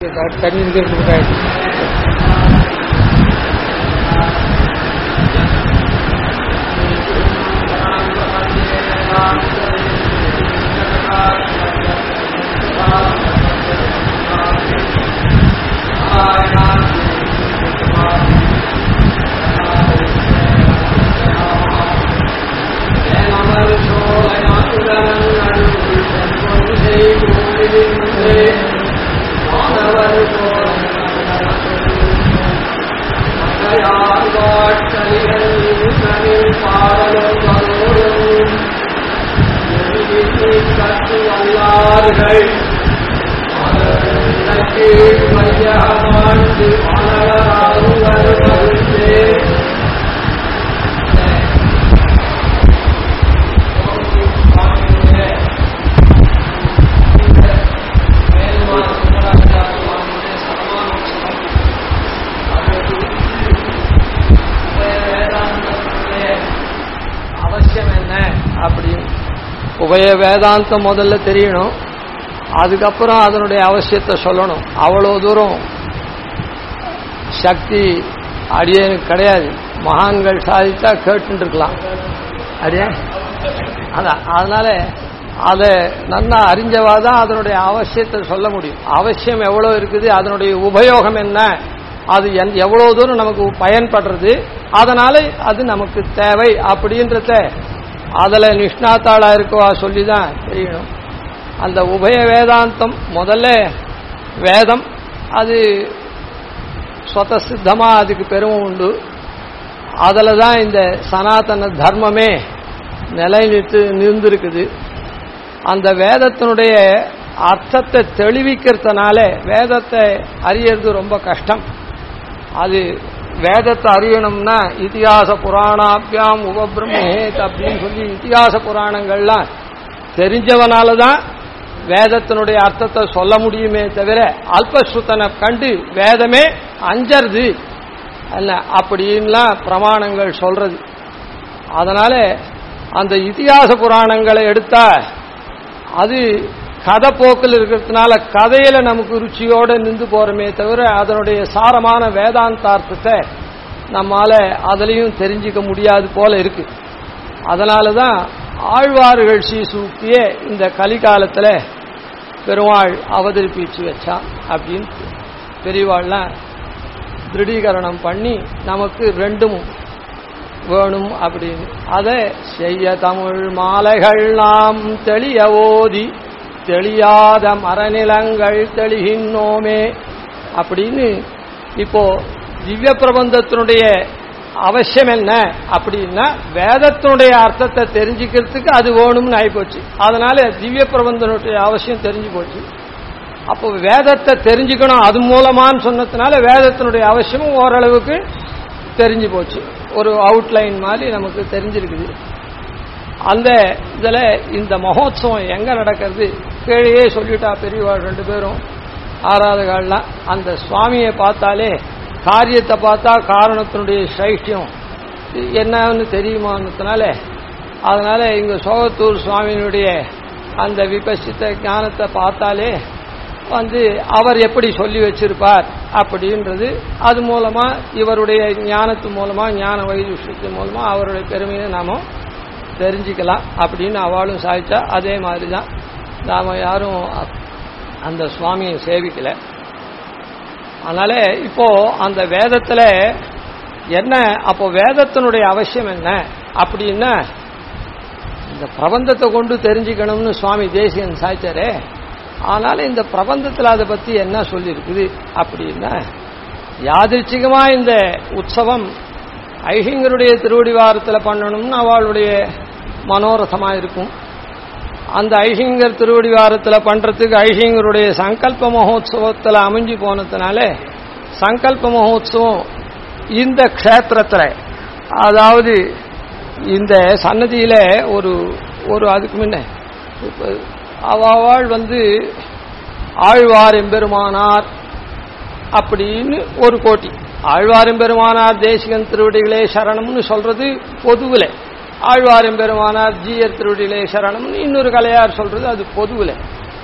உபய வேதாந்தம் முதல்ல தெரியணும், அதுக்கப்புறம் அதனுடைய அவசியத்தை சொல்லணும். அவ்வளவு தூரம் சக்தி அடியனுக்கு கிடையாது. மகான்கள் சாதித்தா கேட்டு இருக்கலாம் அடியே. அதான் அதனால அதை நன்னா அறிஞ்சவாதான் அதனுடைய அவசியத்தை சொல்ல முடியும். அவசியம் எவ்வளவு இருக்குது, அதனுடைய உபயோகம் என்ன, அது எவ்வளவு தூரம் நமக்கு பயன்படுறது, அதனால அது நமக்கு தேவை அப்படின்றத அதுல நிஷ்ணாத்தாளா இருக்கவா சொல்லிதான் தெரியணும். அந்த உபய வேதாந்தம் முதல்ல வேதம், அது ஸ்வதசித்தமா அதுக்கு பெருமை உண்டு. அதுல தான் இந்த சனாதன தர்மமே நிலைநிறுத்திருக்குது. அந்த வேதத்தினுடைய அர்த்தத்தை தெளிவிக்கிறதுனால வேதத்தை அறியறது ரொம்ப கஷ்டம். அது வேதத்தை அறியணும்னா இதிகாச புராணாபியாம் உபபிரம்மேத் அப்படின்னு சொல்லி இதிகாச புராணங்கள்லாம் தெரிஞ்சவனாலதான் வேதத்தினுடைய அர்த்தத்தை சொல்ல முடியுமே தவிர அல்பஸ்ருத்தனை கண்டு வேதமே அஞ்சறது அல்ல அப்படின்லாம் பிரமாணங்கள் சொல்றது. அதனால அந்த இதிகாச புராணங்களை எடுத்தா அது கதை போக்கில் இருக்கிறதுனால கதையில நமக்கு ருச்சியோட நின்று போறமே தவிர அதனுடைய சாரமான வேதாந்தார்த்தத்தை நம்மால அதுலயும் தெரிஞ்சுக்க முடியாது போல இருக்கு. அதனாலதான் ஆழ்வார்கள் சீசூக்கிய இந்த கலிகாலத்துல பெருமாள் அவதரிப்பிச்சு வச்சான் அப்படின்னு பெரியவாள்லாம் திருடீகரணம் பண்ணி நமக்கு ரெண்டும் வேணும் அப்படின்னு. அதை செய்ய தமிழ் மாலைகள் நாம் தெளிய ஓதி தெளியாத மரநிலங்கள் தெளிகின்றோமே அப்படின்னு. இப்போ திவ்ய பிரபந்தத்தினுடைய அவசியம் என்ன அப்படின்னா வேதத்தினுடைய அர்த்தத்தை தெரிஞ்சுக்கிறதுக்கு அது வேணும்னு ஆயிப்போச்சு. அதனால திவ்ய பிரபந்தனுடைய அவசியம் தெரிஞ்சு போச்சு. அப்போ வேதத்தை தெரிஞ்சுக்கணும் அது மூலமான்னு சொன்னதுனால வேதத்தினுடைய அவசியமும் ஓரளவுக்கு தெரிஞ்சு போச்சு. ஒரு அவுட்லைன் மாதிரி நமக்கு தெரிஞ்சிருக்குது. அந்த இதுல இந்த மகோத்சவம் எங்க நடக்கிறது கீழே சொல்லிட்டா பெரியவாள் ரெண்டு பேரும் ஆராதகாலாம். அந்த சுவாமியை பார்த்தாலே காரியத்தை பார்த்தா காரணத்தினுடைய சைஷ்டியம் என்னன்னு தெரியுமானதுனால அதனால இங்க சோகத்தூர் சுவாமியினுடைய அந்த விபசித்த ஞானத்தை பார்த்தாலே அவர் எப்படி சொல்லி வச்சிருப்பார் அப்படின்றது அது மூலமா இவருடைய ஞானத்து மூலமா ஞான வைதுஷ்யத்தின் மூலமா அவருடைய பெருமையை நாம தெரிஞ்சுக்கலாம் அப்படின்னு அவளும் சாதிச்சா. அதே மாதிரிதான் நாம யாரும் அந்த சுவாமியை சேவிக்கல. அதனால இப்போ அந்த வேதத்துல என்ன, அப்போ வேதத்தினுடைய அவசியம் என்ன அப்படின்னா இந்த பிரபந்தத்தை கொண்டு தெரிஞ்சுக்கணும்னு சுவாமி தேசிகன் சாய்ச்சாரே. ஆனால இந்த பிரபந்தத்தில் அதை பத்தி என்ன சொல்லியிருக்குது அப்படின்னா யாதிருச்சிகமா இந்த உற்சவம் ஐஹிங்கருடைய திருவடிவாரத்தில் பண்ணணும்னு அவளுடைய மனோரதமா இருக்கும். அந்த ஐஹிங்கர் திருவடிவாரத்தில் பண்றதுக்கு ஐஹிங்கருடைய சங்கல்ப மகோத்சவத்தில் அமைஞ்சு போனதுனால சங்கல்ப மகோத்சவம் இந்த க்ஷேத்திரத்தில் அதாவது இந்த சன்னதியில ஒரு அதுக்கு முன்ன அவள் ஆழ்வார் எம்பெருமானார் அப்படின்னு ஒரு கோட்டி. ஆழ்வார் எம்பெருமானார் தேசிகன் திருவடிகளே சரணம்னு சொல்றது பொதுவில், ஆழ்வார் எம்பெருமானார் ஜீயர் திருவடிகளே சரணம்னு இன்னொரு கலையார் சொல்றது அது பொதுவில்.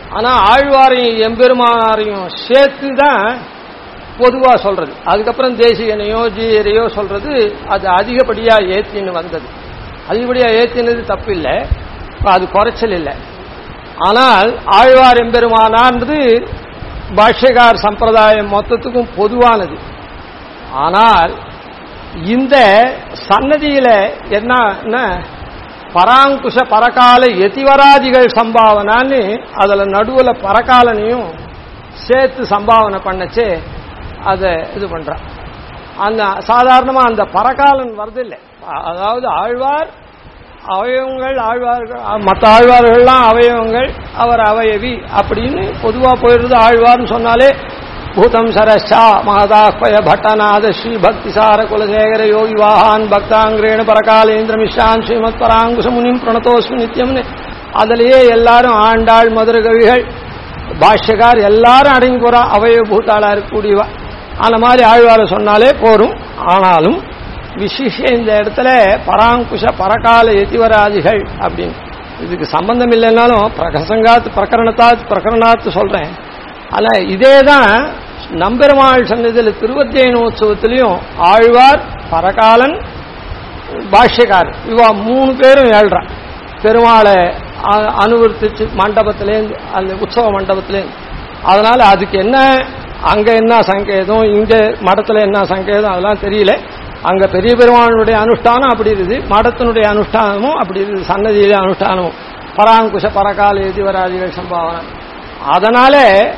ஆனா ஆழ்வாரையும் எம்பெருமானாரையும் சேர்த்து தான் பொதுவா சொல்றது. அதுக்கப்புறம் தேசிகனையோ ஜீயரையோ சொல்றது அது அதிகப்படியா ஏத்தின்னு வந்தது. அதிகப்படியா ஏத்தினது தப்பு இல்லை, அது குறைச்சல் இல்லை. ஆனால் ஆழ்வார் எம்பெருமானார்ன்றது பாஷ்யகார் சம்பிரதாயம் மொத்தத்துக்கும் பொதுவானது. ஆனால் இந்த சன்னதியில என்ன பராங்குஷ பரகால யதிவராதிகள் சம்பாவனான்னு அதுல நடுவுல பரகாலனையும் சேர்த்து சம்பாவனை பண்ணச்சே அதை இது பண்றான். அந்த சாதாரணமா அந்த பரகாலன் வருது இல்லை. அதாவது ஆழ்வார் அவயவங்கள், ஆழ்வார்கள் மற்ற ஆழ்வார்கள்லாம் அவயவங்கள், அவர் அவயவி அப்படின்னு பொதுவா போயிடுறது. ஆழ்வார்னு சொன்னாலே பூதம் சரஷா மகதாஹ்வய பட்டநாத ஸ்ரீ பக்திசார குலசேகர யோகி வாஹான் பக்தாங்கிரேண பரகாலேந்திர மிஷான் ஸ்ரீமத் பராங்குஷ முனிம் பிரணதோஸ்மி நித்தியம்னு அதிலேயே எல்லாரும் ஆண்டாள் மதுர கவிகள் பாஷ்யகார் எல்லாரும் அடங்கி போறா அவயவ பூத்தாளா இருக்கக்கூடியவா. அந்த மாதிரி ஆழ்வார சொன்னாலே போரும். ஆனாலும் விசேஷ இந்த இடத்துல பராங்குஷ பரகால யதிவராதிகள் அப்படின்னு இதுக்கு சம்பந்தம் இல்லைன்னாலும் பிரசங்காத்து பிரகரணாத்து சொல்றேன். அல்ல இதேதான் நம்பெருமாள் சன்னதியில் திருவத்தியனோத்சவத்திலையும் ஆழ்வார் பரகாலன் பாஷ்யக்கார் இவா 3 பேரும் ஏழ்றான் பெருமாளை அனுவர்த்திச்சு மண்டபத்திலேருந்து அந்த உற்சவ மண்டபத்திலேருந்து. அதனால அதுக்கு என்ன அங்க என்ன சங்கேதம், இங்க மடத்துல என்ன சங்கேதம் அதெல்லாம் தெரியல. அங்க பெரிய பெருமாளுடைய அனுஷ்டானம் அப்படி இருக்குது, மடத்தினுடைய அனுஷ்டானமும் அப்படி இருக்குது, சன்னதியிலே அனுஷ்டானமும் பராங்குஷ பரகால யதிவராதிகள் சம்பாவனை. அதனால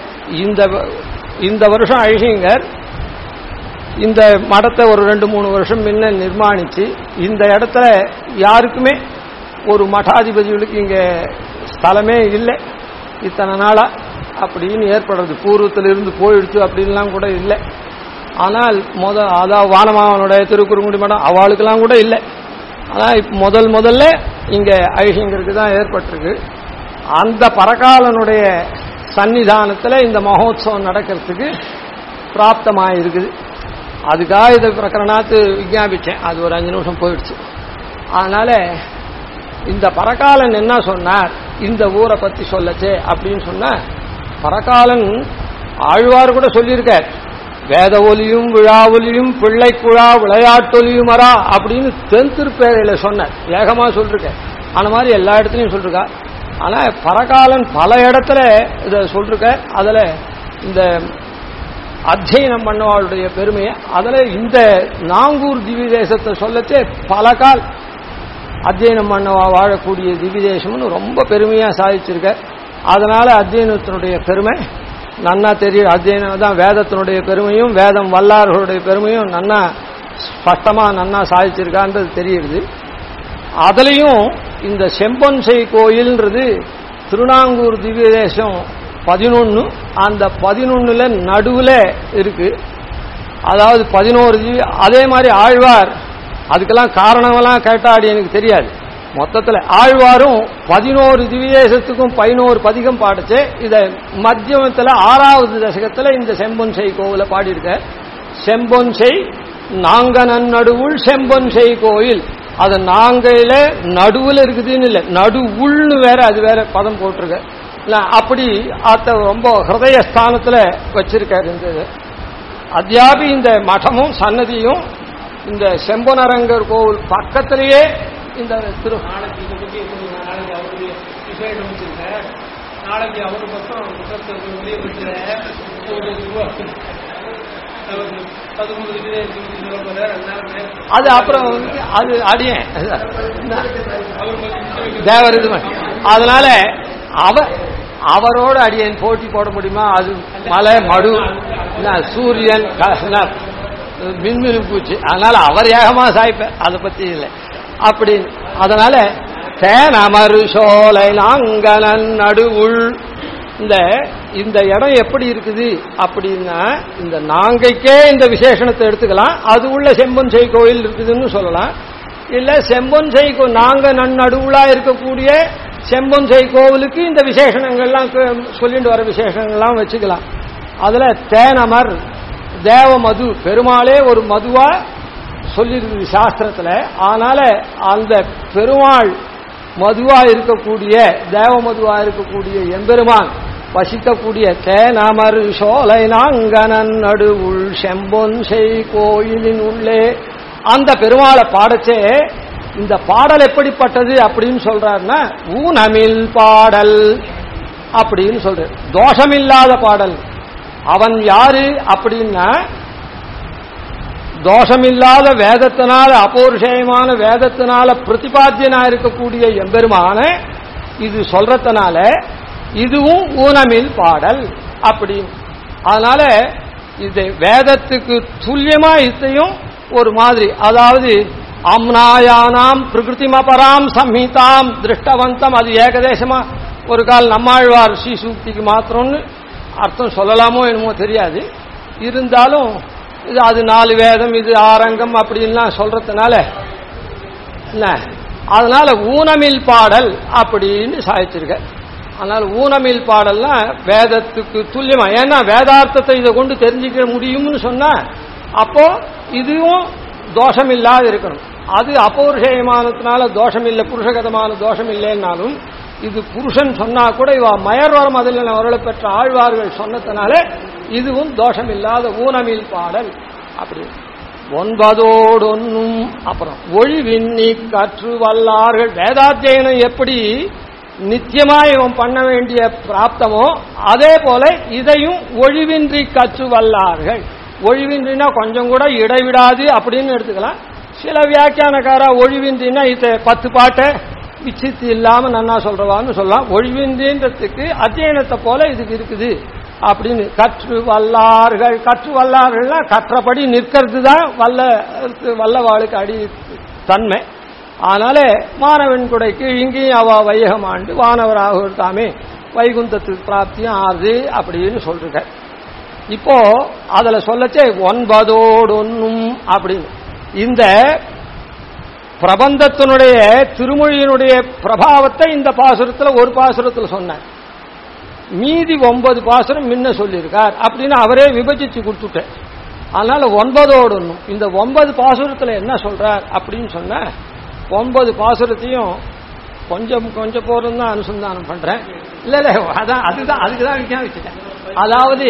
இந்த வருஷம் ஐஷிங்கர் இந்த மடத்தை ஒரு 2-3 வருஷம் முன்ன நிர்மாணிச்சு இந்த இடத்துல யாருக்குமே ஒரு மடாதிபதிகளுக்கு இங்க ஸ்தலமே இல்லை இத்தனை நாளா அப்படின்னு ஏற்படுறது. பூர்வத்திலிருந்து போயிடுச்சு அப்படின்லாம் கூட இல்லை. ஆனால் அதாவது வானமாவனுடைய திருக்குறுங்குடி மடம் அவளுக்கெல்லாம் கூட இல்லை. ஆனால் இப்ப முதல்ல இங்க ஐஷிங்கருக்கு தான் ஏற்பட்டிருக்கு. அந்த பரகாலனுடைய சன்னிதானத்தில் இந்த மகோத்சவம் நடக்கிறதுக்கு பிராப்தமாயிருக்குது. அதுக்காக இதை பிரகரணாத்து விஞ்ஞாபிச்சேன். அது ஒரு 5 நிமிஷம் போயிடுச்சு. அதனால இந்த பரகாலன் என்ன சொன்னார் இந்த ஊரை பத்தி சொல்லச்சே அப்படின்னு சொன்ன பரகாலன் ஆழ்வார் கூட சொல்லியிருக்கார். வேத ஒலியும் விழா ஒலியும் பிள்ளை குழா விளையாட்டொலியும் வரா அப்படின்னு தென்திருப்பேரையில சொன்னார். வேகமா சொல்லிருக்க. அந்த மாதிரி எல்லா இடத்துலையும் சொல்லிருக்கா. ஆனா பரகாலன் பல இடத்துல இதை சொல்லிருக்க. அதுல இந்த அத்தியனம் பண்ணவாளுடைய பெருமையை அதுல இந்த நாங்கூர் திவ்ய தேசத்தை சொல்லச்சே பல கால் அத்தியனம் பண்ணவா வாழக்கூடிய திவ்ய தேசம்னு ரொம்ப பெருமையா சாதிச்சிருக்க. அதனால அத்தியனத்தினுடைய பெருமை நன்னா தெரியும். அத்தியனம் தான் வேதத்தினுடைய பெருமையும் வேதம் வல்லார்களுடைய பெருமையும் நன்னா ஸ்பஷ்டமா நன்னா சாதிச்சிருக்கான்றது தெரியுது. அதுலயும் இந்த செம்பொன்சை கோயில்ன்றது திருநாங்கூர் திவ்ய தேசம் 11. அந்த 11ல நடுவுல இருக்கு. அதாவது 11 அதே மாதிரி ஆழ்வார் அதுக்கெல்லாம் காரணமெல்லாம் கேட்டாடி எனக்கு தெரியாது. மொத்தத்தில் ஆழ்வாரும் 11 திவ்யதேசத்துக்கும் 11 பதிகம் பாடிச்சு. இத மத்தியமத்தில் 6வது தசகத்தில் இந்த செம்பொன்சை கோவில பாடியிருக்க. செம்பொன்சை நாங்கனன் நடுவுள் செம்பொன்சை கோயில். அது நாங்கையில நடுவில் இருக்குதுன்னு இல்லை, நடுவுள்னு வேற அது வேற பதம் போட்டிருக்க. அப்படி அத ரொம்ப ஹிருதயஸ்தானத்தில் வச்சிருக்காரு. இந்த அத்தியாபி இந்த மடமும் சன்னதியும் இந்த செம்பொனரங்கர் கோவில் பக்கத்திலேயே இந்த திரு நாளைக்கு அவரு பக்கம் அது அப்புறம் அது அடியேன் தேவர் இது. அதனால அவரோட அடியேன் போட்டி போட முடியுமா? அது மலை மடு சூரியன் மின்மினு பூச்சி. அதனால அவர் ஏகமா சாய்ப்பேன், அதை பத்தி இல்லை அப்படி. அதனால தேனமரு சோலை நாங்கனன் நடுவுள் இந்த இடம் எப்படி இருக்குது அப்படின்னா இந்த நாங்கைக்கே இந்த விசேஷணத்தை எடுத்துக்கலாம். அது உள்ள செம்பொன்சை கோயில் இருக்குதுன்னு சொல்லலாம். இல்ல செம்பொன்சை நாங்க நடுவுளா இருக்கக்கூடிய செம்பொன்சை கோவிலுக்கு இந்த விசேஷணங்கள்லாம் சொல்லிட்டு வர விசேஷங்கள்லாம் வச்சுக்கலாம். அதுல தேனமர் தேவமது பெருமாளே ஒரு மதுவா சொல்லிருக்கு சாஸ்திரத்துல. அதனால அந்த பெருமாள் மதுவா இருக்கக்கூடிய தேவமதுவா இருக்கக்கூடிய எம்பெருமான் வசிக்கக்கூடிய தேனமரு சோலை நாங்கனன் நடுவுள் செம்பொன் செய் கோயிலின் உள்ளே அந்த பெருமாளை பாடச்சே இந்த பாடல் எப்படிப்பட்டது அப்படின்னு சொல்றாருன்னா ஊனமில் பாடல் அப்படின்னு சொல்ற, தோஷமில்லாத பாடல். அவன் யாரு அப்படின்னா தோஷமில்லாத வேதத்தினால அபௌருஷேயமான வேதத்தினால பிரதிபாத்தியனா இருக்கக்கூடிய எம்பெருமான இது சொல்றதுனால இதுவும் ஊனமில் பாடல் அப்படின்னு. அதனால இது வேதத்துக்கு துல்லியமா இத்தையும் ஒரு மாதிரி, அதாவது அம்னாயானாம் பிரகிருதிமபராம் சம்ஹிதாம் திருஷ்டவந்தம், அது ஏகதேசமா ஒரு கால் நம்மாழ்வார் ஸ்ரீ சூக்திக்கு மாத்திரம்னு அர்த்தம் சொல்லலாமோ என்னமோ தெரியாது. இருந்தாலும் இது அது 4 வேதம் இது ஆரங்கம் அப்படின்லாம் சொல்றதுனால என்ன, அதனால ஊனமில் பாடல் அப்படின்னு சாதிச்சிருக்க. அதனால ஊனமில் பாடல்னா வேதத்துக்கு துல்லியமா, ஏன்னா வேதார்த்தத்தை இதை கொண்டு தெரிஞ்சுக்க முடியும்னு சொன்னா அப்போ இதுவும் தோஷம் இல்லாத இருக்கணும். அது அபௌருஷேயமானதுனால தோஷம் இல்லை, புருஷகதமான தோஷம் இல்லைன்னாலும் இது புருஷன் சொன்னா கூட இவ மயர்வரம் அதில் அவர்களை பெற்ற ஆழ்வார்கள் சொன்னதுனால இதுவும் தோஷம் இல்லாத ஊனமில் பாடல் அப்படி. 9 அப்புறம் ஒழிவின்னி கற்று வல்லார்கள். வேதாத்தியனம் எப்படி நித்தியமா இவன் பண்ண வேண்டிய பிராப்தமோ அதே போல இதையும் ஒழிவின்றி கற்று வல்லார்கள். ஒழிவின்றினா கொஞ்சம் கூட இடைவிடாது அப்படின்னு எடுத்துக்கலாம். சில வியாக்கியானக்காரா ஒழிவின்றினா இதை 10 பாட்டை விச்சித்து இல்லாம நன்னா சொல்றவான்னு சொல்லலாம். ஒழிவின்றின்றதுக்கு அத்தியனத்தை போல இதுக்கு இருக்குது அப்படின்னு. கற்று வல்லார்கள், கற்று வல்லார்கள்னா கற்றபடி நிற்கிறது தான் வல்லவாளுக்கு அடி தன்மை. அதனால மாணவன் குடைக்கு இங்கேயும் அவ வையகம் ஆண்டு வானவராக தாமே வைகுந்தத்துக்கு பிராப்தியும் ஆறுது அப்படின்னு சொல்றாங்க. இப்போ அதுல சொல்லச்சே 9 அப்படின்னு இந்த பிரபந்தத்தினுடைய திருமொழியினுடைய பிரபாவத்தை இந்த பாசுரத்தில் ஒரு பாசுரத்தில் சொன்னார். மீதி 9 பாசுரம் முன்ன சொல்லியிருக்கார் அப்படின்னு அவரே விபஜிச்சு கொடுத்துட்டேன். அதனால 9 இந்த 9 பாசுரத்தில் என்ன சொல்றார் அப்படின்னு சொன்ன 9 பாசுரத்தையும் கொஞ்சம் கொஞ்சம் போறோம் தான் அனுசந்தானம் பண்றேன். இல்ல இல்ல அதான் அதுக்குதான் வச்சுட்டேன். அதாவது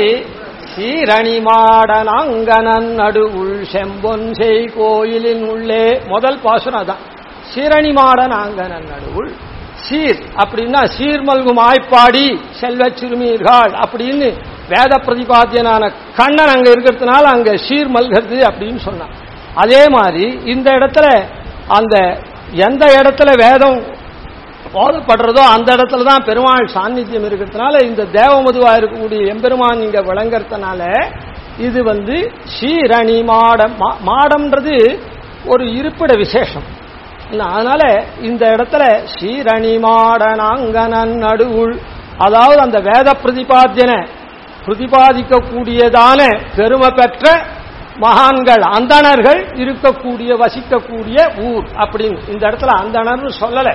சீரணிமாடன் அங்கனன் நடுவுள் செம்பொன் செய் கோயிலின் உள்ளே முதல் பாசுரம் அதான். சீரணிமாடன் அங்கனன் நடுவுள், சீர் அப்படின்னா சீர்மல்கும் ஆய்ப்பாடி செல்வ சிறுமீர்கள் அப்படின்னு வேத பிரதிபாத்தியனான கண்ணன் அங்க இருக்கிறதுனால அங்க சீர் மல்கிறது அப்படின்னு சொன்னான். அதே மாதிரி இந்த இடத்துல அந்த எந்த இடத்துல வேதம் போதப்படுறதோ அந்த இடத்துல தான் பெருமாள் சாநித்தியம் இருக்கிறதுனால இந்த தேவமதுவா இருக்கக்கூடிய எம்பெருமான் இங்க விளங்கறதுனால இது சீரணி மாடம். மாடம்ன்றது ஒரு இருப்பிட விசேஷம். அதனால இந்த இடத்துல சீரணி மாடன் அங்கனன் நடுவுள், அதாவது அந்த வேத பிரதிபாத்தியனை பிரதிபாதிக்கக்கூடியதான பெருமை பெற்ற மகான்கள் அந்தணர்கள் இருக்கக்கூடிய வசிக்கக்கூடிய ஊர் அப்படின்னு. இந்த இடத்துல அந்தணர்னு சொல்லலை,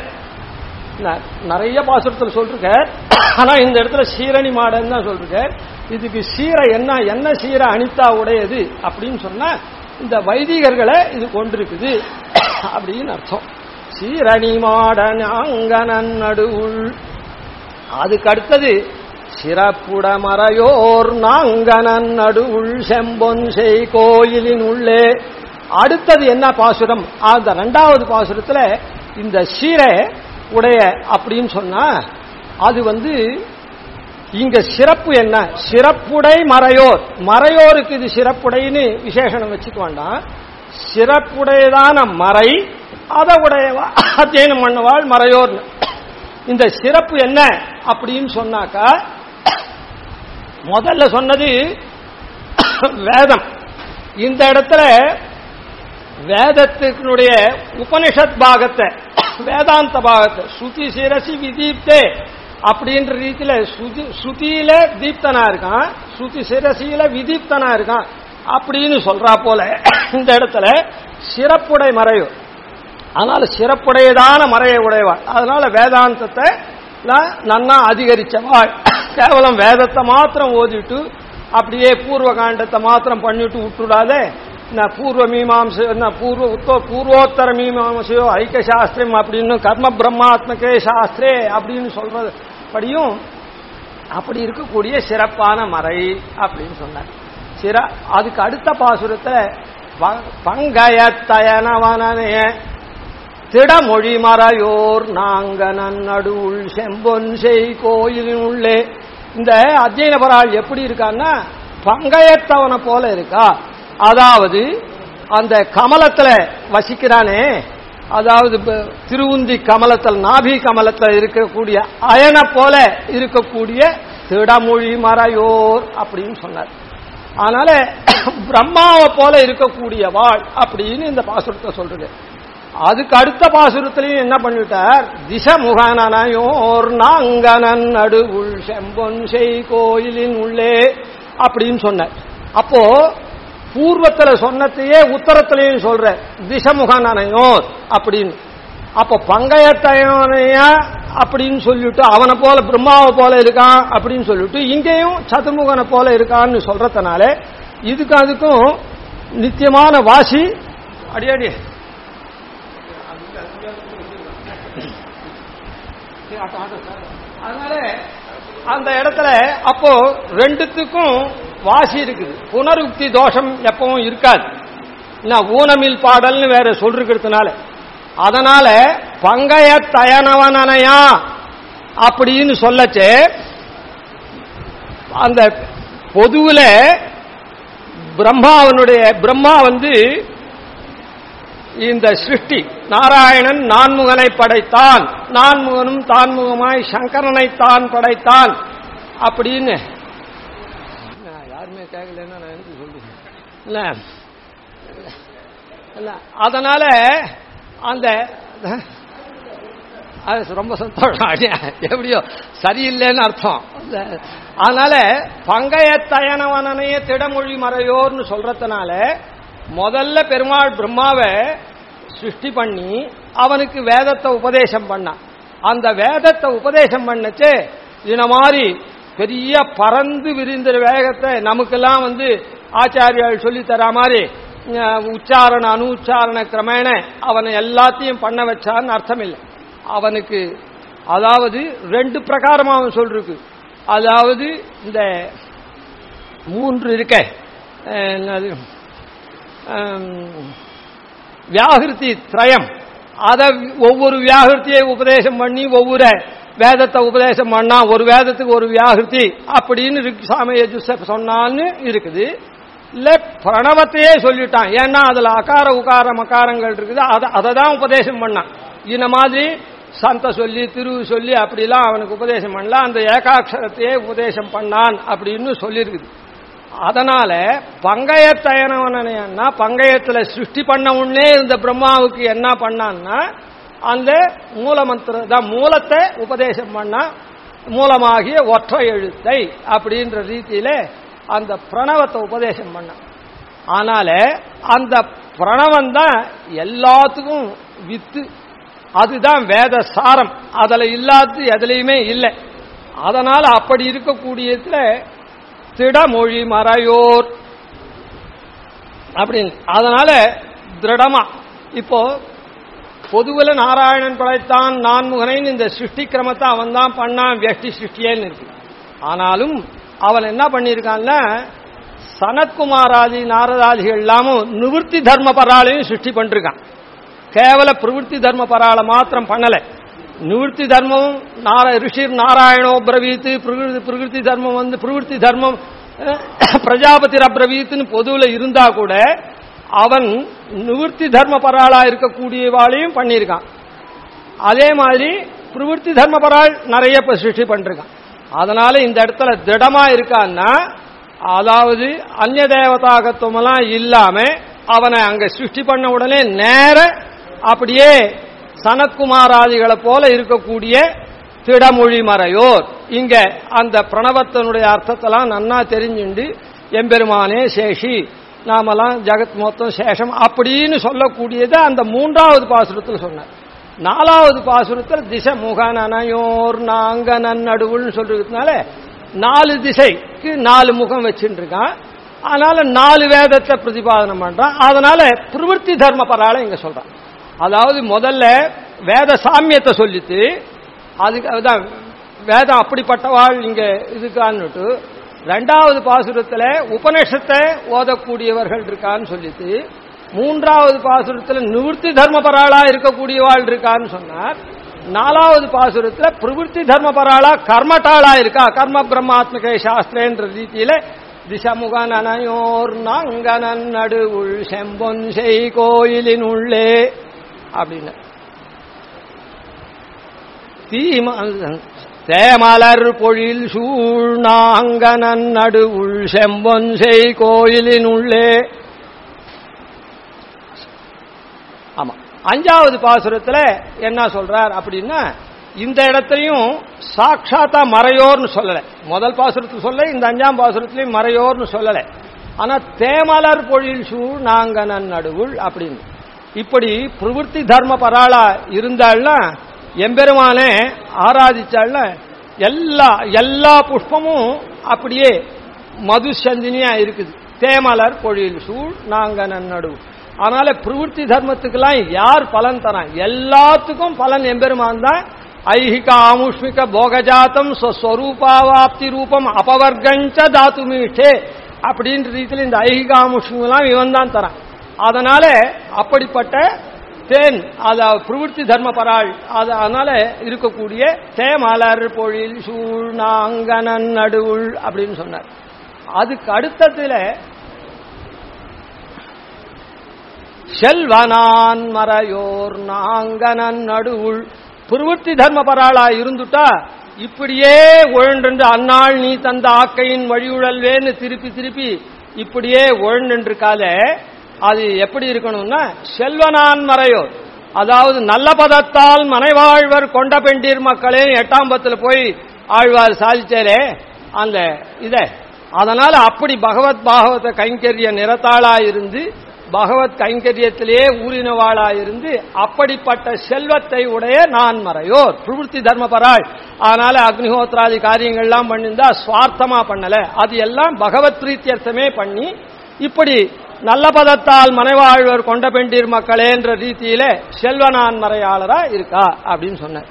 நிறைய பாசுரத்தில் சொல்லிருக்க. ஆனா இந்த இடத்துல சீரணி மாடன் தான் சொல்லிருக்க. இதுக்கு சீரை என்ன சீரை அனிதா உடையது அப்படின்னு சொன்னா இந்த வைதிகர்களை இது கொண்டிருக்குது அப்படின்னு அர்த்தம். சீரணி மாடன் அங்கனன் நடுவுள். அதுக்கு அடுத்தது சிறப்புட மறையோர் நாங்கனன் நடுவுள் செம்பொன் செய் கோயிலின் உள்ளே. அடுத்தது என்ன பாசுரம்? அந்த 2வது பாசுரத்துல இந்த சீரை உடைய அப்படின்னு சொன்னா அது இங்க சிறப்பு என்ன? சிறப்புடை மறையோர். மறையோருக்கு இது சிறப்புடைன்னு விசேஷனம் வச்சுக்க வேண்டாம். சிறப்புடையதான மறை அதை உடையவா அத்தியனம் பண்ணவாள் மறையோர். இந்த சிறப்பு என்ன அப்படின்னு சொன்னாக்கா முதல்ல சொன்னது வேதம். இந்த இடத்துல வேதத்தினுடைய உபனிஷத் பாகத்தை வேதாந்த பாகத்தை ஸ்ருதி சிரசி விதீப்தே அப்படின்ற ரீதியில ஸ்ருதியில தீப்தனா இருக்கான், ஸ்ருதி சிரசியில விதீப்தனா இருக்கான் அப்படின்னு சொல்றா போல இந்த இடத்துல சிறப்புடை மறைவு. அதனால சிறப்புடையதான மறையை உடையவாள். அதனால வேதாந்தத்தை நன்னா அதிகரிச்சவாள். கேவலம் வேதத்தை மாத்திரம் ஓதிட்டு அப்படியே பூர்வ காண்டத்தை மாத்திரம் பண்ணிட்டு விட்டுடாதே. பூர்வ மீமாம்ச பூர்வோத்தர மீமாம்சையோ ஐக்கிய சாஸ்திரம் அப்படின்னு கர்ம பிரம்மாத்மகே சாஸ்திரே அப்படின்னு சொல்றது படியும் அப்படி இருக்கக்கூடிய சிறப்பான மறை அப்படின்னு சொன்னார். அதுக்கு அடுத்த பாசுரத்துல பங்கயத்தயனவனே திடமொழி மறையோர் நாங்க நன்னடுவுள் செம்பொன் செய் கோயிலின் உள்ளே. இந்த அத்தியன பராள் எப்படி இருக்கான்னா பங்கயத்தவனை போல இருக்கா. அதாவது அந்த கமலத்துல வசிக்கிறானே, அதாவது திருவுந்தி கமலத்தில் நாபி கமலத்தில் இருக்கக்கூடிய அயனை போல இருக்கக்கூடிய திடமொழி மறையோர் அப்படின்னு சொன்னார். அதனால பிரம்மாவை போல இருக்கக்கூடிய வாழ் அப்படின்னு இந்த பாசுரத்தை சொல்றது. அதுக்கு அடுத்த பாசுரத்திலையும் என்ன பண்ணிட்டார், திசமுகனயோர் நாங்கனன் நடுவுள் செம்பொன் செய் கோயிலின் உள்ளே அப்படின்னு சொன்னார். அப்போ பூர்வத்துல சொன்னதையே உத்தரத்திலையும் சொல்ற திசமுகனயோர் அப்படின்னு. அப்போ பங்கயத்தயனையா அப்படின்னு சொல்லிட்டு அவனை போல பிரம்மாவை போல இருக்கான் அப்படின்னு சொல்லிட்டு இங்கேயும் சதுர்முகனை போல இருக்கான்னு சொல்றதுனால இதுக்கு அதுக்கும் நித்தியமான வாசி அடியடி. அதனால அந்த இடத்துல அப்போ ரெண்டுத்துக்கும் வாசி இருக்குது. புனருக்தி தோஷம் எப்பவும் இருக்காது. ஊனமில் பாடல்னு வேற சொல்றதுனால அதனால பங்கயத்தயனவனனையா அப்படின்னு சொல்லச்சே அந்த பொதுவுல பிரம்மா இந்த சிருஷ்டி நாராயணன் நான்முகனை படைத்தான், நான்முகனும் தான்முகமாய் சங்கரனைத்தான் படைத்தான் அப்படின்னு யாருமே கேட்கலன்னா நான் எனக்கு சொல்றேன். அதனால அந்த ரொம்ப சந்தோஷம், எப்படியோ சரியில்லைன்னு அர்த்தம். அதனால பங்கயத்தயனவனைய திடமொழி மறையோர்னு சொல்றதுனால முதல்ல பெருமாள் பிரம்மாவை சிருஷ்டி பண்ணி அவனுக்கு வேதத்தை உபதேசம் பண்ணான். அந்த வேதத்தை உபதேசம் பண்ணச்சே இந்த மாதிரி பெரிய பறந்து விரிந்த வேகத்தை நமக்கெல்லாம் ஆச்சாரியால் சொல்லி தர மாதிரி உச்சாரண அனுச்சாரண கிரமேண அவனை எல்லாத்தையும் பண்ண வச்சான்னு அர்த்தம் இல்லை. அவனுக்கு அதாவது ரெண்டு பிரகாரமா அவன் சொல்லிருக்கு. அதாவது இந்த மூன்று இருக்க வியாகிருதி திரயம், அதை ஒவ்வொரு வியாகிருத்தியை உபதேசம் பண்ணி ஒவ்வொரு வேதத்தை உபதேசம் பண்ணா ஒரு வேதத்துக்கு ஒரு வியாகிருதி அப்படின்னு சாமி சொன்னான்னு இருக்குது. இல்ல பிரணவத்தையே சொல்லிட்டான். ஏன்னா அதுல அகார உகார மகாரங்கள் இருக்குது, அதை தான் உபதேசம் பண்ணான். இந்த மாதிரி சந்த சொல்லி திரு சொல்லி அப்படிலாம் அவனுக்கு உபதேசம் பண்ணலாம். அந்த ஏகாட்சரத்தையே உபதேசம் பண்ணான் அப்படின்னு சொல்லியிருக்குது. அதனால பங்கயத்தயனவனா பங்கயத்துல சிருஷ்டி பண்ண உடனே இந்த பிரம்மாவுக்கு என்ன பண்ணான்னா அந்த மூல மந்திர மூலத்தை உபதேசம் பண்ணா மூலமாகிய ஒற்றை எழுத்தை அப்படின்ற ரீதியில அந்த பிரணவத்தை உபதேசம் பண்ண. ஆனால அந்த பிரணவம் தான் எல்லாத்துக்கும் வித்து, அதுதான் வேத சாரம், அதுல இல்லாது எதுலையுமே இல்லை. அதனால அப்படி இருக்கக்கூடியதுல திடமொழி மறையோர் அப்படின்னு. அதனால திருடமா இப்போ பொதுவில் நாராயணன் படைத்தான் நான்முகனைன்னு இந்த சிருஷ்டி கிரமத்தை அவன் தான் பண்ணான், வியஷ்டி சிருஷ்டியேன்னு இருக்கு. ஆனாலும் அவன் என்ன பண்ணியிருக்கான்ல, சனத்குமாராதி நாரதாதிகள் எல்லாமும் நிவர்த்தி தர்ம பராளையும் சிருஷ்டி பண்ணிருக்கான். கேவல பிரவருத்தி தர்ம பராளை மாத்திரம் பண்ணல. நிவர்த்தி தர்மம் ரிஷிர் நாராயணோ பிரவீத்து, பிரகிருதி தர்மம் பிரவருத்தி தர்மம் பிரஜாபதி அப்ரவீத்துன்னு பொதுவில் இருந்தா கூட அவன் நிவர்த்தி தர்ம பராளா இருக்கக்கூடியவாளையும் பண்ணியிருக்கான். அதே மாதிரி பிரவருத்தி தர்ம பராள் நிறைய சிருஷ்டி பண்ணிருக்கான். அதனால இந்த இடத்துல திடமா இருக்கான்னா அதாவது அந்நிய தேவதாகத்துவமெல்லாம் இல்லாம அவனை அங்க சிருஷ்டி பண்ண உடனே நேர அப்படியே சனத்குமாராதிகளை போல இருக்கக்கூடிய திடமொழி மறையோர். இங்க அந்த பிரணவத்தினுடைய அர்த்தத்தெல்லாம் நன்னா தெரிஞ்சுண்டு எம்பெருமானே சேஷி நாமெல்லாம் ஜகத் மொத்தம் சேஷம் அப்படின்னு சொல்லக்கூடியதை அந்த மூன்றாவது பாசுரத்தில் சொன்னார். நாலாவது பாசுரத்தில் திசை முகனயோர் நாங்க நன்னடுவுன்னு சொல்றதுனால 4 திசைக்கு 4 முகம் வச்சுட்டு இருக்கான். அதனால 4 வேதத்தை பிரதிபாதனம் பண்றான். அதனால பிரவருத்தி தர்ம பராளை இங்க சொல்றான். அதாவது முதல்ல வேத சாமியத்தை சொல்லிட்டு அதுதான் வேதம் அப்படிப்பட்டவாள் இங்க இதுக்கான்னுட்டு 2வது பாசுரத்துல உபநிஷத்தை ஓதக்கூடியவர்கள் இருக்கான்னு சொல்லிட்டு 3வது பாசுரத்துல நிவர்த்தி தர்மபராளா இருக்கக்கூடியவாள் இருக்கான்னு சொன்னார். 4வது பாசுரத்துல பிரவருத்தி தர்மபராளா கர்மட்டாளா இருக்கா, கர்ம பிரம்மாத்மக சாஸ்திரன்ற ரீதியில திசமுகனயோர் நாங்கனன் நடுவுள் செம்பொன் செய் கோயிலின் உள்ளே அப்படின்னு தேமலர் பொழில் சூழ் நாங்கனன் நடுவுள் செம்பொன் செய் கோயிலின் உள்ளே. ஆமா, 5வது பாசுரத்துல என்ன சொல்றார் அப்படின்னா, இந்த இடத்துலயும் சாட்சாத்தா மறையோர்னு சொல்லல. முதல் பாசுரத்தில் சொல்ல, இந்த 5ஆம் பாசுரத்திலையும் மறையோர்னு சொல்லல. ஆனா தேமலர் பொழில் சூழ் நாங்கனன் நடுவுள் அப்படின்னு இப்படி பிரவருத்தி தர்ம பராளா இருந்தாள்னா, எம்பெருமானே ஆராதிச்சாள்னா எல்லா புஷ்பமும் அப்படியே மது சந்தினியா இருக்குது. தேமலர் பொழில் சூழ் நாங்கனன் நடுவுள். அதனால பிரவருத்தி தர்மத்துக்கெல்லாம் யார் பலன் தரான்? எல்லாத்துக்கும் பலன் எம்பெருமான் தான். ஐஹிக ஆமுஷ்மிக போகஜாத்தம் ஸ்வரூபாவாப்தி ரூபம் அபவர்கஞ்ச தாத்துமீட்டே அப்படின்ற ரீதியில் இந்த ஐஹிக ஆமுஷ்மிகெல்லாம் இவன் தான் தரான். அதனால அப்படிப்பட்ட தேன் அதாவது பிரவருத்தி தர்ம பராள் அதனால இருக்கக்கூடிய தேமலர் பொழில் சூழ் நாங்கனன் நடுவுள் அப்படின்னு சொன்னார். அதுக்கு அடுத்ததுல செல்வனான் மறையோர் நாங்கனன் நடுவுள் பிரவருத்தி தர்ம பராளா இருந்துட்டா இப்படியே உழன்று அந்நாள் நீ தந்த ஆக்கையின் வழியுழல்வேன்னு திருப்பி இப்படியே உழன்றிருக்கால. அது எப்படி இருக்கணும்னா, செல்வனான் மறையோர், அதாவது நல்ல பதத்தால் மனைவாழ்வர் கொண்ட பெண்டீர் மக்களே 8ஆம் பத்துல போய் ஆழ்வார் சாதிச்சாலே அந்த இதை. அதனால அப்படி பகவத் பாகவத கைங்கரிய நிறத்தாளா இருந்து பகவத் கைங்கரியத்திலே ஊறினவாளா இருந்து அப்படிப்பட்ட செல்வத்தை உடைய நான் மறையோர் பிரவருத்தி தர்மபராள். அதனால அக்னிஹோத்ராதி காரியங்கள்லாம் பண்ணிருந்தா சுவார்த்தமா பண்ணல, அது எல்லாம் பகவத் பிரீத்தியர்த்தமே பண்ணி இப்படி நல்ல பதத்தால் மனைவாழ்வர் கொண்ட பெண்டீர் மக்களே என்ற ரீதியில செல்வனான் மறையாளரா இருக்கா அப்படின்னு சொன்னார்.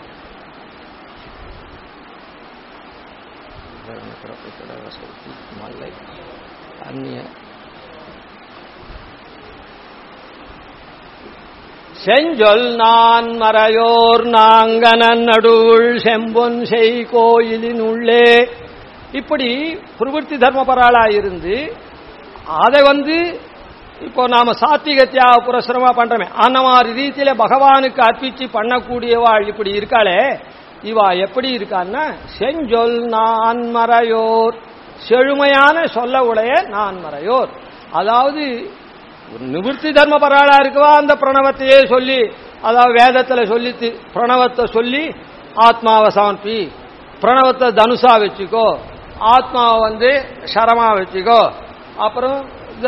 செஞ்சொல் நான் மறையோர் நாங்கனன் நடுவுள் செம்பொன் செய் கோயிலின் உள்ளே இப்படி பிரவருத்தி தர்மபராளா இருந்து அதை இப்போ நாம சாத்விக தியாக புரஸ்ரமா பண்றோமே அந்த மாதிரி ரீதியில பகவானுக்கு அர்ப்பிச்சு பண்ணக்கூடியவாள் இப்படி இருக்காளே, இவா எப்படி இருக்கான்னா செஞ்சொல் நான் மறையோர், செழுமையான சொல்ல உடைய நான் மறையோர். அதாவது நிவர்த்தி தர்ம பராளா இருக்கவா அந்த பிரணவத்தையே சொல்லி, அதாவது வேதத்துல சொல்லி பிரணவத்தை சொல்லி ஆத்மாவை சமர்ப்பி, பிரணவத்தை தனுஷா வச்சுக்கோ, ஆத்மாவை சரமா வச்சுக்கோ, அப்புறம்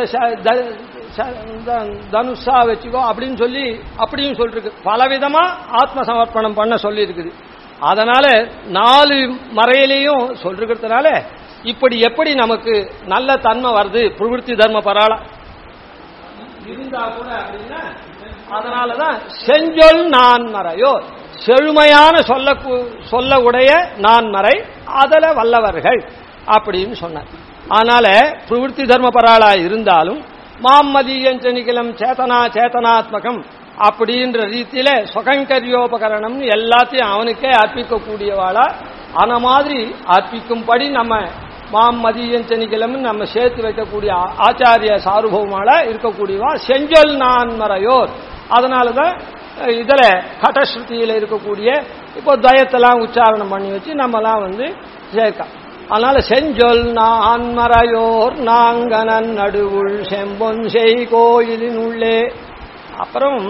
தனுஷா வச்சுக்கோ அப்படின்னு சொல்லி அப்படியும் சொல்லிருக்கு. பலவிதமா ஆத்ம சமர்ப்பணம் பண்ண சொல்லி இருக்குது. அதனால 4 மறையிலையும் சொல்லிருக்கிறதுனால இப்படி எப்படி நமக்கு நல்ல தன்மை வருது பிரவருத்தி தர்ம பராளா இருந்தா கூட அப்படின்னா, அதனாலதான் செஞ்சொல் நான் மறையோ, செழுமையான சொல்ல உடைய நான் மறை அதல வல்லவர்கள் அப்படின்னு சொன்னார். அதனால பிரவருத்தி தர்ம பராளா இருந்தாலும் மாம்மதியம் நிகிலம் சேதனாத்மகம் அப்படின்ற ரீதியில சுகங்கரியோபகரணம் எல்லாத்தையும் அவனுக்கே அர்ப்பிக்கக்கூடியவாளா அந்த மாதிரி அர்ப்பிக்கும்படி நம்ம மாம்மதியம் நிகிலம் நம்ம சேர்த்து வைக்கக்கூடிய ஆச்சாரிய சார்பவமால இருக்கக்கூடியவா செஞ்சொல் நான் மறையோர். அதனாலதான் இதுல கடஸ்ருதியில இருக்கக்கூடிய இப்போ துவயத்தெல்லாம் உச்சாரணம் பண்ணி வச்சு நம்மலாம் சேர்க்க. அதனால செஞ்சொல் நான் மறையோர் நாங்கனன் நடுவுள் செம்பொன் செய் கோயிலின் உள்ளே. அப்புறம்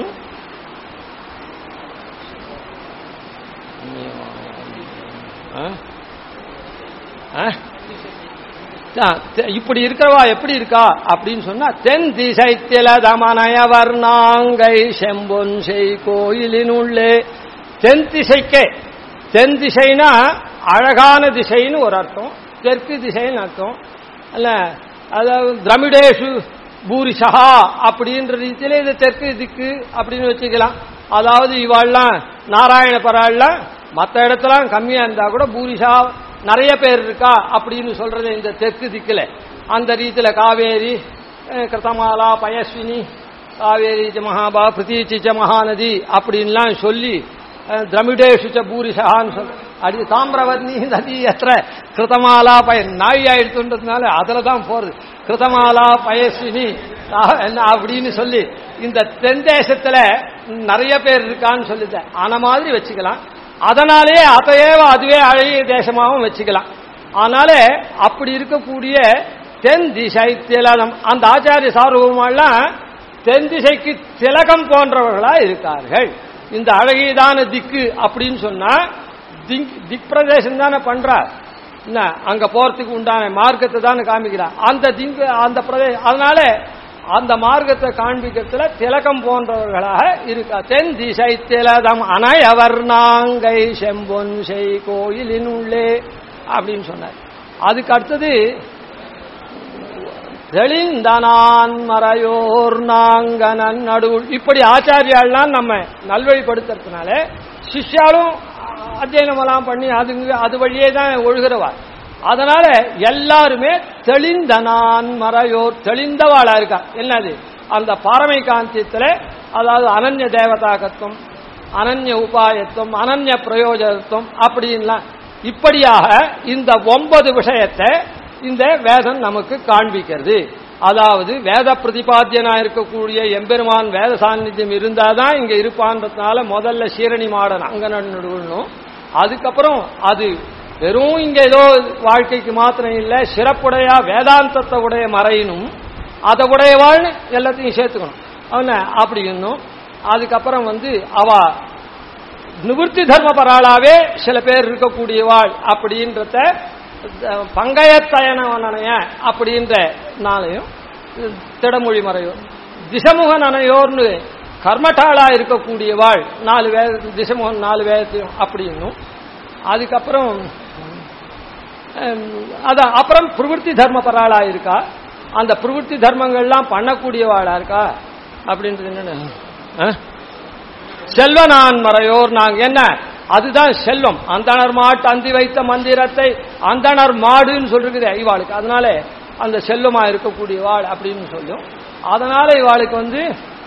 இப்படி இருக்கிறவா எப்படி இருக்கா அப்படின்னு சொன்னா, தென் திசைத்தில தமனயவர் நாங்கை செம்பொன் செய் கோயிலின் உள்ளே. தென் திசைக்கே, தென் திசைனா அழகான திசைன்னு ஒரு அர்த்தம், தெற்கு திசைன்னு அர்த்தம் அல்ல. அதாவது திரமிடேஷு பூரிஷா அப்படின்ற ரீதியில இது தெற்கு திக்கு அப்படின்னு வச்சுக்கலாம். அதாவது இவாள்லாம் நாராயண பராள்லாம் மற்ற இடத்துல கம்மியா இருந்தா கூட பூரிஷா நிறைய பேர் இருக்கா அப்படின்னு சொல்றது இந்த தெற்கு திக்குல அந்த ரீதியில காவேரி கிருத்தமாலா பயஸ்வினி காவேரி மகாபா பிரதீச்சிச்ச மகாநதி அப்படின்லாம் சொல்லி திரமிடேஷுச்ச பூரிஷான்னு சொல்ல அடி தாமிரவர்ணி நதி எத்திர கிருத்தமாலா நாய் ஆயிடுத்துன்றதுனால அதுல தான் போறது கிருத்தமாலா பயஸ்வினி என்ன அப்படின்னு சொல்லி இந்த தென் தேசத்துல நிறைய பேர் இருக்கான்னு சொல்லிட்டேன் ஆன மாதிரி வச்சுக்கலாம். அதனாலே அதையேவ அதுவே அழகிய தேசமாகவும் வச்சுக்கலாம். அதனால அப்படி இருக்கக்கூடிய தென் திசை திலகம் அந்த ஆச்சாரிய சார்வமெல்லாம் தென் திசைக்கு திலகம் போன்றவர்களா இருக்கார்கள். இந்த அழகியதான திக்கு அப்படின்னு சொன்னா திக் பிரதேசம் தானே பண்றார், என்ன அங்க போறதுக்கு உண்டான மார்க்கத்தை தானே காமிக்கிறார் அந்த திங்கு அந்த பிரதேசம். அதனால அந்த மார்க்கத்தை காண்பிக்கிறதுல திலகம் போன்றவர்களாக இருக்கா. தென் திசை திலகம் அனையவர் நாங்கை செம்பொன் செய் கோயிலின் உள்ளே அப்படின்னு சொன்னார். அதுக்கு அடுத்தது தெளிந்தனான் மறையோர் நாங்கனன் நடுவுள் இப்படி ஆச்சாரியாலாம் நம்ம நல்வழிப்படுத்துறதுனால சிஷ்யாலும் அத்தியனமெல்லாம் பண்ணி அது வழியே தான் ஒழுகிறவா. அதனால எல்லாருமே தெளிந்தனான் மறையோர் தெளிந்தவாளா இருக்கா. என்னது அந்த பாரமை காந்தியத்துல அதாவது அனன்ய தேவதாகத்துவம் அனன்ய உபாயத்துவம் அனன்ய பிரயோஜனத்துவம் அப்படின்லாம் இப்படியாக இந்த 9 விஷயத்தை இந்த வேதம் நமக்கு காண்பிக்கிறது. அதாவது வேத பிரதிபாத்தியனா இருக்கக்கூடிய எம்பெருமான் வேத சாநித்தியம் இருந்தாதான் இங்க இருப்பான்றதுனால முதல்ல சீரணி மாடன் அங்க நடுணும். அதுக்கப்புறம் அது வெறும் இங்க ஏதோ வாழ்க்கைக்கு மாத்திரம் இல்ல சிறப்புடையா வேதாந்தத்தை உடைய மறையணும் அதை உடையவாள்னு எல்லாத்தையும் சேர்த்துக்கணும் அவன அப்படி இன்னும். அதுக்கப்புறம் அவ நிவர்த்தி தர்ம பராளாவே சில பேர் இருக்கக்கூடியவாள் அப்படின்றத பங்கயத்தயனவனைய அப்படின்ற நாளையும் திடமொழி மறையோர் திசமுக நனையோர்னு கர்மட்டாளா இருக்கக்கூடியவாள் 4 வேத திசமுகன் 4 வேதத்தையும் அப்படின்னும். அதுக்கப்புறம் அதான் அப்புறம் பிரவருத்தி தர்ம பராளா இருக்கா அந்த பிரவருத்தி தர்மங்கள்லாம் பண்ணக்கூடியவாளா இருக்கா அப்படின்றது என்னன்னு செல்வனான் மறையோர் நாங்க என்ன அதுதான் செல்வம். அந்தனர் மாட்டு அந்தி வைத்த மந்திரத்தை அந்தனர் மாடுன்னு சொல்லிருக்குது இவாளுக்கு. அதனால அந்த செல்வமா இருக்கக்கூடிய வாழ் அப்படின்னு சொல்லும். அதனால இவாளுக்கு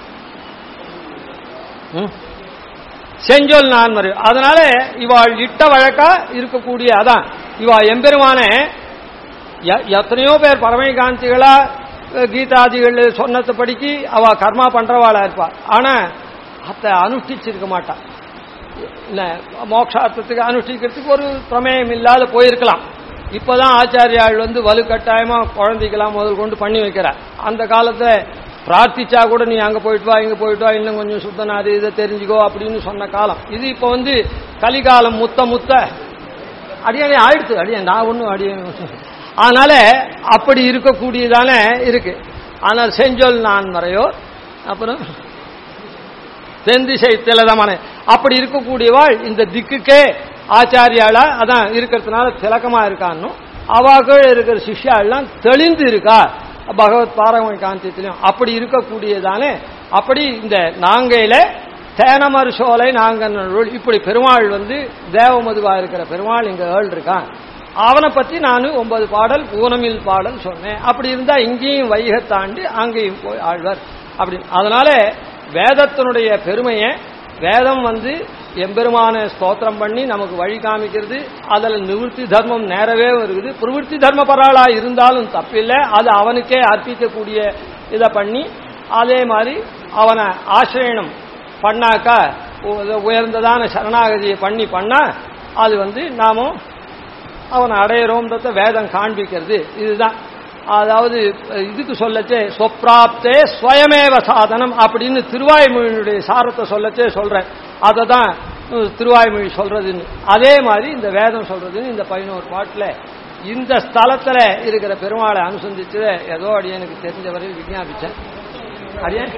செஞ்சொல் நான் மறை. அதனால இவாள் இட்ட வழக்கா இருக்கக்கூடிய அதான் இவா எம்பெருமான எத்தனையோ பேர் பரமை காந்திகளா கீதாதிகள் சொன்னதை படிக்கி அவ கர்மா பண்றவாளா இருப்பா. ஆனா அத்தை அனுஷ்டிச்சிருக்க மாட்டா. மோட்சார்த்தத்துக்கு அனுஷ்டிக்கிறதுக்கு ஒரு பிரமேயம் இல்லாத போயிருக்கலாம். இப்பதான் ஆச்சாரியாள் வலுக்கட்டாயமா குழந்தைக்கெல்லாம் முதல் கொண்டு பண்ணி வைக்கிறார். அந்த காலத்துல பிரார்த்திச்சா கூட நீ அங்க போயிட்டு வா இங்க போயிட்டு வா இன்னும் கொஞ்சம் சுத்தனா அது இதை தெரிஞ்சுக்கோ அப்படின்னு சொன்ன காலம் இது. இப்ப கலிகாலம் முத்த அடியானே ஆயிடுத்து அடியா நான் ஒன்னும் அடிய. அதனால அப்படி இருக்கக்கூடியதானே இருக்கு. ஆனால் செஞ்சொல் நான் மறையோர் அப்புறம் தென்திசை திலதமான அப்படி இருக்கக்கூடியவாள் இந்த திக்குக்கே ஆச்சாரியாளா அதான் இருக்கிறதுனால திலக்கமா இருக்கான்னு. அவாக்கள் இருக்கிற சிஷ்யாலாம் தெளிந்து இருக்கா பகவத் பாரமை காந்தியத்திலையும் அப்படி இருக்கக்கூடியதானே. அப்படி இந்த நாங்கையில தேனமர் சோலை நாங்கன்னூல் இப்படி பெருமாள் தேவமதுவா இருக்கிற பெருமாள் இங்க இருக்கான். அவனை பத்தி நான் 9 பாடல் ஊனமில் பாடல் சொன்னேன். அப்படி இருந்தா இங்கேயும் வைகை தாண்டி அங்கேயும் போய் ஆழ்வர் அப்படி. அதனால வேதத்தினுடைய பெருமையை வேதம் எம்பெருமான ஸ்தோத்திரம் பண்ணி நமக்கு வழி காமிக்கிறது. அதில் நிவர்த்தி தர்மம் நேரவே இருக்குது. பிரவருத்தி தர்ம பராளா இருந்தாலும் தப்பில்லை. அது அவனுக்கே அர்ப்பிக்கக்கூடிய இதை பண்ணி அதே மாதிரி அவனை ஆசிரியனம் பண்ணாக்கா உயர்ந்ததான சரணாகதியை பண்ணா அது நாமும் அவனை அடையிறோம்ன்றத வேதம் காண்பிக்கிறது. இதுதான் அதாவது இதுக்கு சொல்லச்சே சொப்ராப்தே ஸ்வயமேவ சாதனம் அப்படின்னு திருவாய்மொழியினுடைய சாரத்தை சொல்லச்சே சொல்றேன். அதை தான் திருவாய்மொழி சொல்றதுன்னு அதே மாதிரி இந்த வேதம் சொல்றதுன்னு இந்த 11 பாட்டுல இந்த ஸ்தலத்துல இருக்கிற பெருமாளை அனுசந்திச்சு ஏதோ அடியனுக்கு தெரிஞ்ச வரையில் விஞ்ஞாபிச்சேன். அடியன்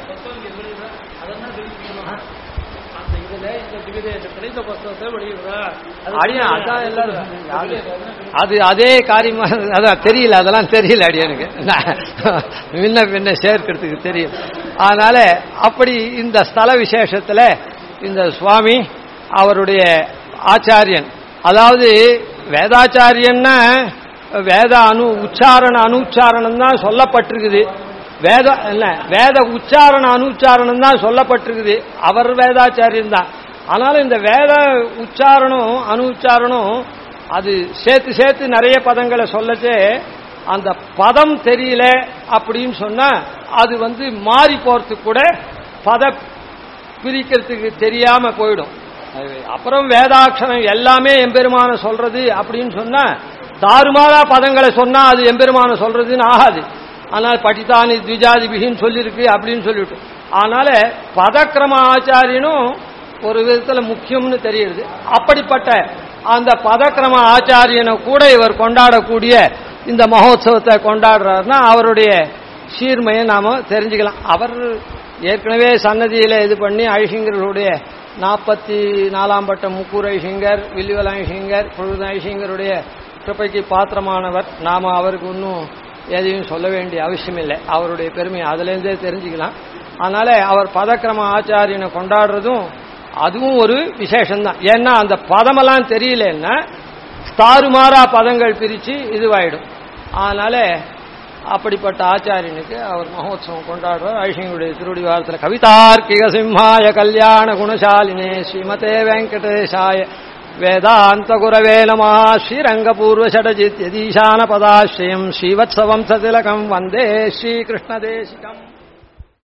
அது அதே காரியமா அதான் தெரியல அதெல்லாம் தெரியல அடியனுக்கு முன்ன சேர்க்கிறதுக்கு தெரியும். அதனால அப்படி இந்த ஸ்தல விசேஷத்துல இந்த சுவாமி அவருடைய ஆச்சாரியன். அதாவது வேதாச்சாரியன்னா வேத உச்சாரண அனுச்சாரணம் தான் சொல்லப்பட்டிருக்குது. வேத உச்சாரண அனுச்சாரணம் தான் சொல்லப்பட்டிருக்குது. அவர் வேதாச்சாரியன் தான். ஆனாலும் இந்த வேத உச்சாரணம் அனுச்சாரணம் அது சேர்த்து சேர்த்து நிறைய பதங்களை சொல்லச்சே அந்த பதம் தெரியல அப்படின்னு சொன்னா அது மாறி போறதுக்கு கூட பத பிரிக்கிறதுக்கு தெரியாம போயிடும். அப்புறம் வேதாட்சரம் எல்லாமே எம்பெருமான சொல்றது அப்படின்னு சொன்னா தாறுமாறா பதங்களை சொன்னா அது எம்பெருமான சொல்றதுன்னு ஆகாது. ஆனால் படித்தானி த்விஜாதிபிகின்னு சொல்லியிருக்கு அப்படின்னு சொல்லிட்டு, அதனால பதக்கிரம ஆச்சாரியனும் ஒரு விதத்துல முக்கியம்னு தெரியுது. அப்படிப்பட்ட அந்த பதக்கிரம ஆச்சாரியனை கூட இவர் கொண்டாடக்கூடிய இந்த மகோத்சவத்தை கொண்டாடுறாருன்னா அவருடைய சீர்மையை நாம தெரிஞ்சுக்கலாம். அவர் ஏற்கனவே சன்னதியில இது பண்ணி ஐஷிங்கருடைய 44ஆம் பட்டம் முக்கூர் ஐஷிங்கர், வில்லுவல் ஐஷிங்கர், பொழுது ஐஷிங்கருடைய கிருபைக்கு பாத்திரமானவர். நாம அவருக்கு இன்னும் எதையும் சொல்ல வேண்டிய அவசியம் இல்லை. அவருடைய பெருமையை அதுலேருந்தே தெரிஞ்சுக்கலாம். அதனால அவர் பதக்கிரம ஆச்சாரியனை கொண்டாடுறதும் அதுவும் ஒரு விசேஷம்தான். ஏன்னா அந்த பதமெல்லாம் தெரியலன்னா தாறுமாறா பதங்கள் பிரிச்சு இதுவாயிடும். அதனால அப்படிப்பட்ட ஆச்சாரியனுக்கு அவர் மகோத்சவம் கொண்டாடுறார். ஐஷியனுடைய திருவடி வாரத்தில் கவிதார்க்கிக சிம்ஹாய கல்யாண குணசாலினே ஸ்ரீமதே வெங்கடேஷாய வேதாந்த குரவே நமः. ஸ்ரீரங்கபூர்வ ஷடஜித் யதீசான பதாஸ்ரயம் ஸ்ரீவத்சவம் சதிலகம் வந்தே ஸ்ரீகிருஷ்ணதேசிகம்.